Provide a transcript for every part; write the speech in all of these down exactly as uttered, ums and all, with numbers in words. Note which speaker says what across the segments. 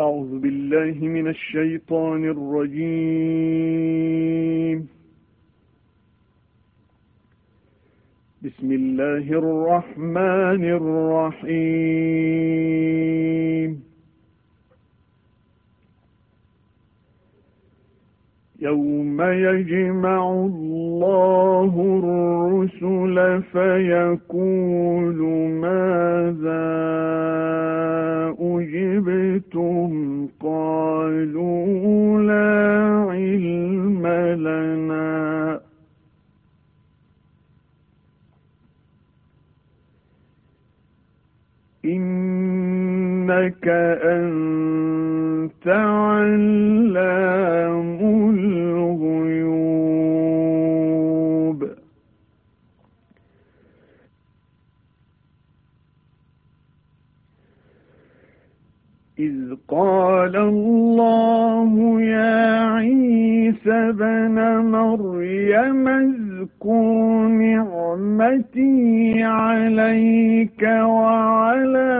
Speaker 1: أعوذ بالله من الشيطان الرجيم. بسم الله الرحمن الرحيم. يوم يجمع الله الرسل فيقول ماذا أجبتم قالوا لا علم لنا إنك أنت علام الغيوب. إذ قال الله يا عيسى ابن مريم اذكر نعمتي عليك وعلى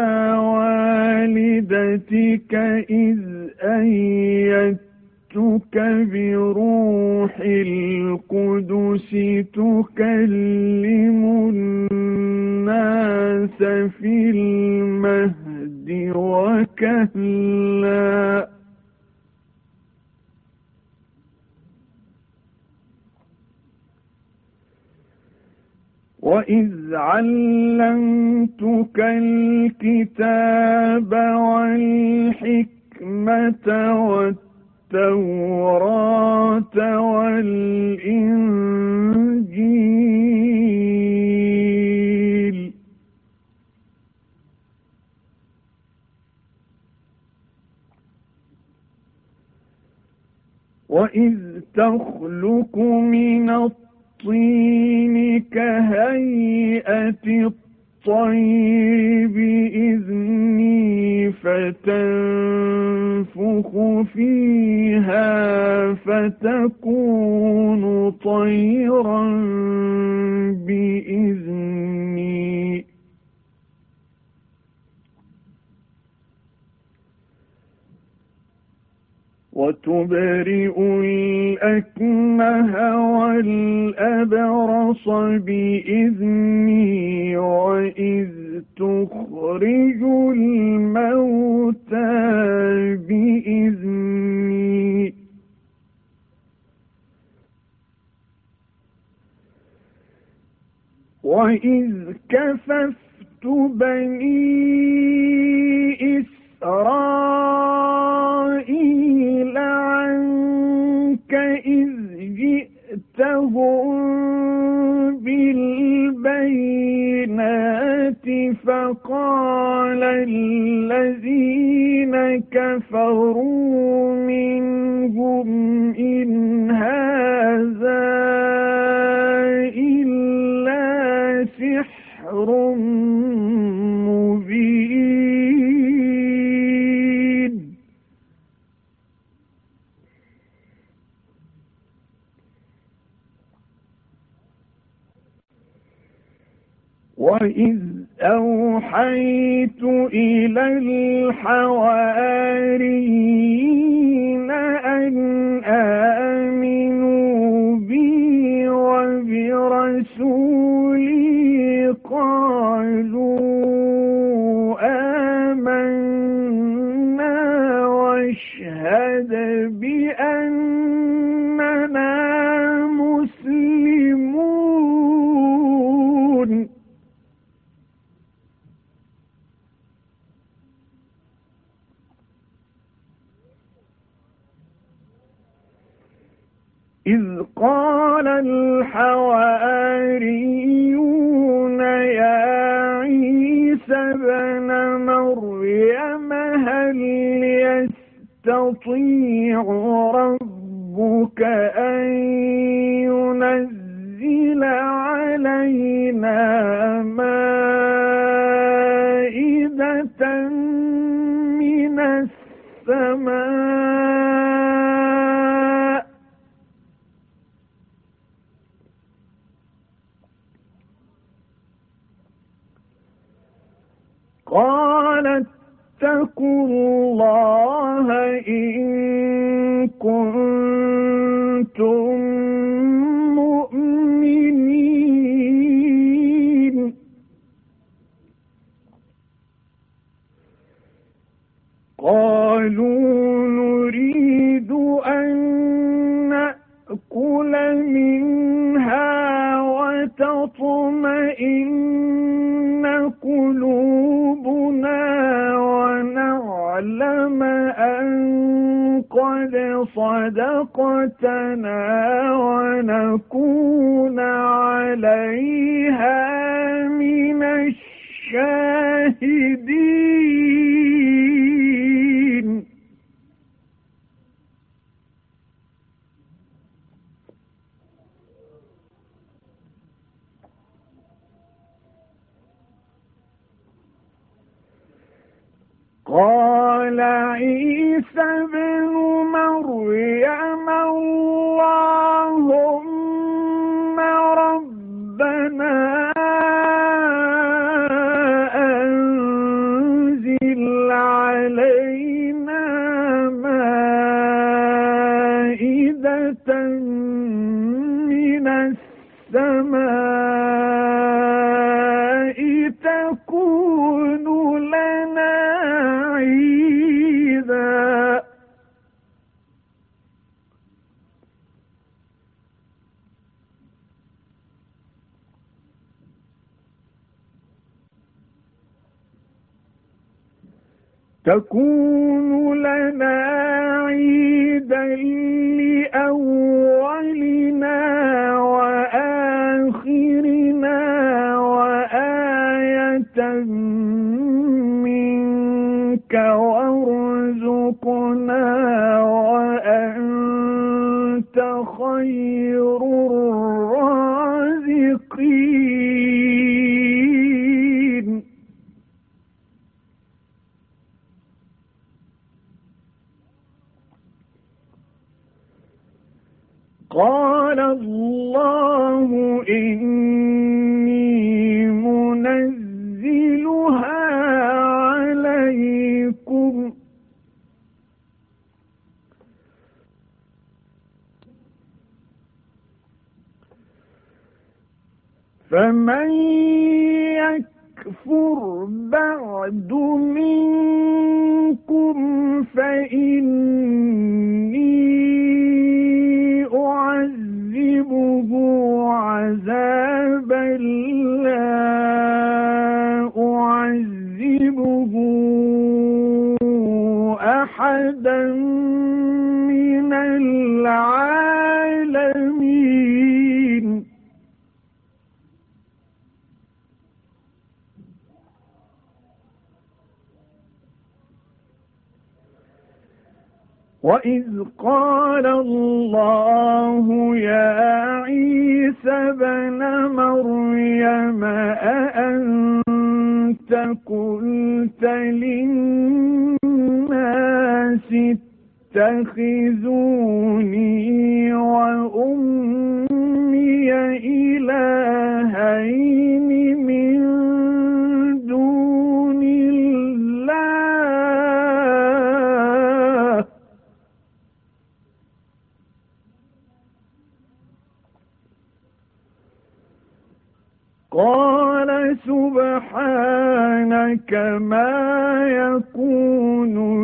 Speaker 1: والدتك إذ أيدتك بروح القدس تكلم الناس في المهد وكهلا وإذ علمتك الكتاب والحكمة والتوراة والإنجيل وإذ تخلق من الطين كهيئة الطير بإذني فتنفخ فيها فتكون طيرا بإذني وتبرئ الأكمه والأبرص بإذني وإذ تخرج الموتى بإذني وإذ كففت بني إسرائيل عنك إذ جئتهم بالبينات فقال الذين كفروا منهم إن هذا إلا سحر مبين. وإذ أوحيت إلى الحواريين أن آمنوا بي وبرسولي قالوا آمنا واشهد بأننا مسلمون. إذ قال الحواريون يا عيسى ابن مريم هل يستطيع ربك أن ينزل علينا مائدة من السماء قال اتقوا الله إن كنتم مؤمنين. قالوا نريد أن نأكل منها وتطمئن قلوبنا ونعلم أن قد صدقتنا ونكون عليها من الشاهدين. قال عيسى ابن مريم اللهم ربنا أنزل علينا مائدة من السماء تكون لنا عيدا تكون لنا عيدا لأولنا وآخرنا وآية منك وارزقنا وأنت خير الرازقين. قال الله إني منزلها عليكم فمن يكفر بعد منكم فإني أعذبه عذابا لا أعذبه أحدا من العالمين. وإذ قال الله يا عيسى ابن مريم أأنت قلت للناس اتخذوني وأمي إلهين من دون الله قال سبحانك ما يكون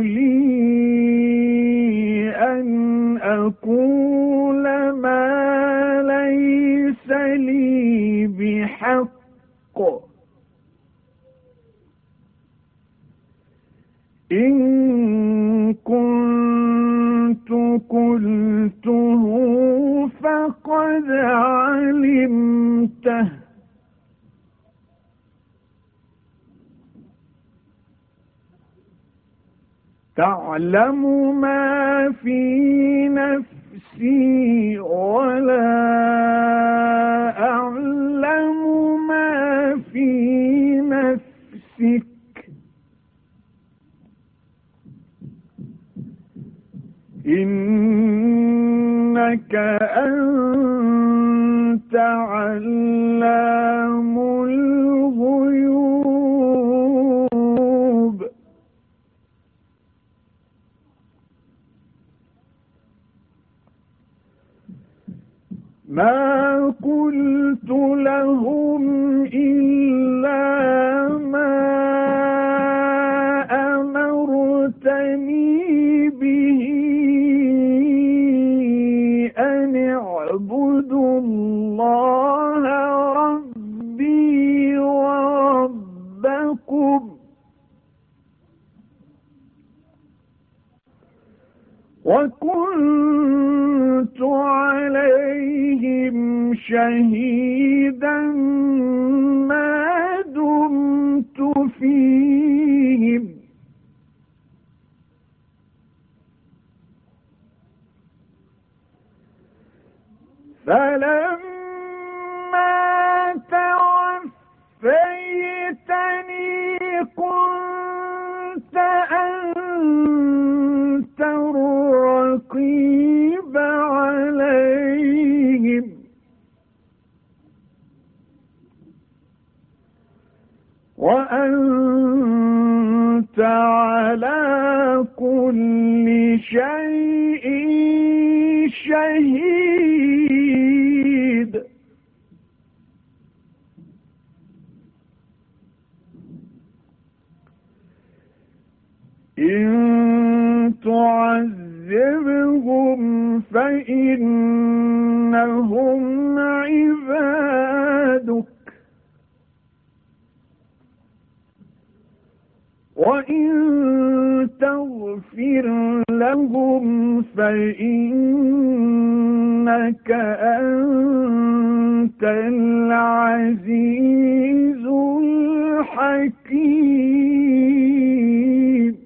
Speaker 1: لي أن أقول ما ليس لي بحق إن كنت قلته فقد علمته تعلم ما في نفسي ولا أعلم ما في نفسك إنك أنت علام الغيوب. لهم إلا ما أمرتني به أن اعبدوا الله ربي وربكم وكنت عليهم شهيدا ما دمت فيهم فلما توفيتني كنت أنت الرقيب عليهم وأنت على كل شيء شهيد إن تعذبهم فإنهم عبادك وإن تغفر لهم فإنك أنت العزيز الحكيم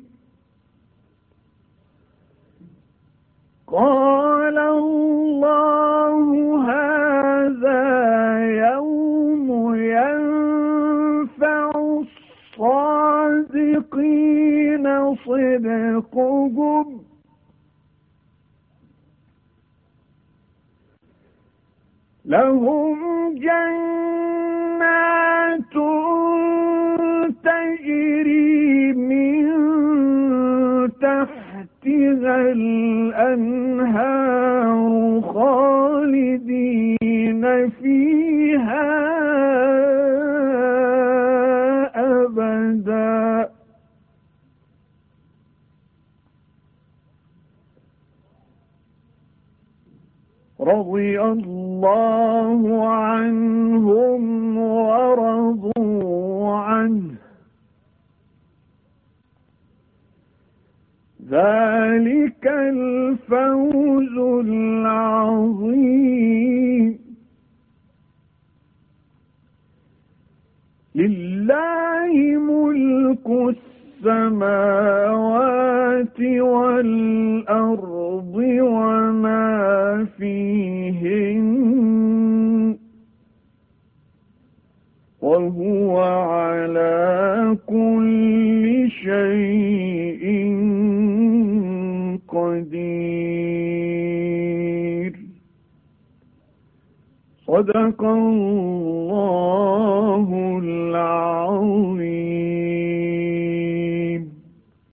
Speaker 1: قال الله هذا يوم ينفع الصادقين صدقهم لهم جنات تجري من تحتها الأنهار خالدين فيها أبدا رضي الله عنهم ورضوا عنه ذلك الفوز العظيم لله ملك السماوات والأرض وما فيهن وهو على كل شيء قدير صدق الله العظيم.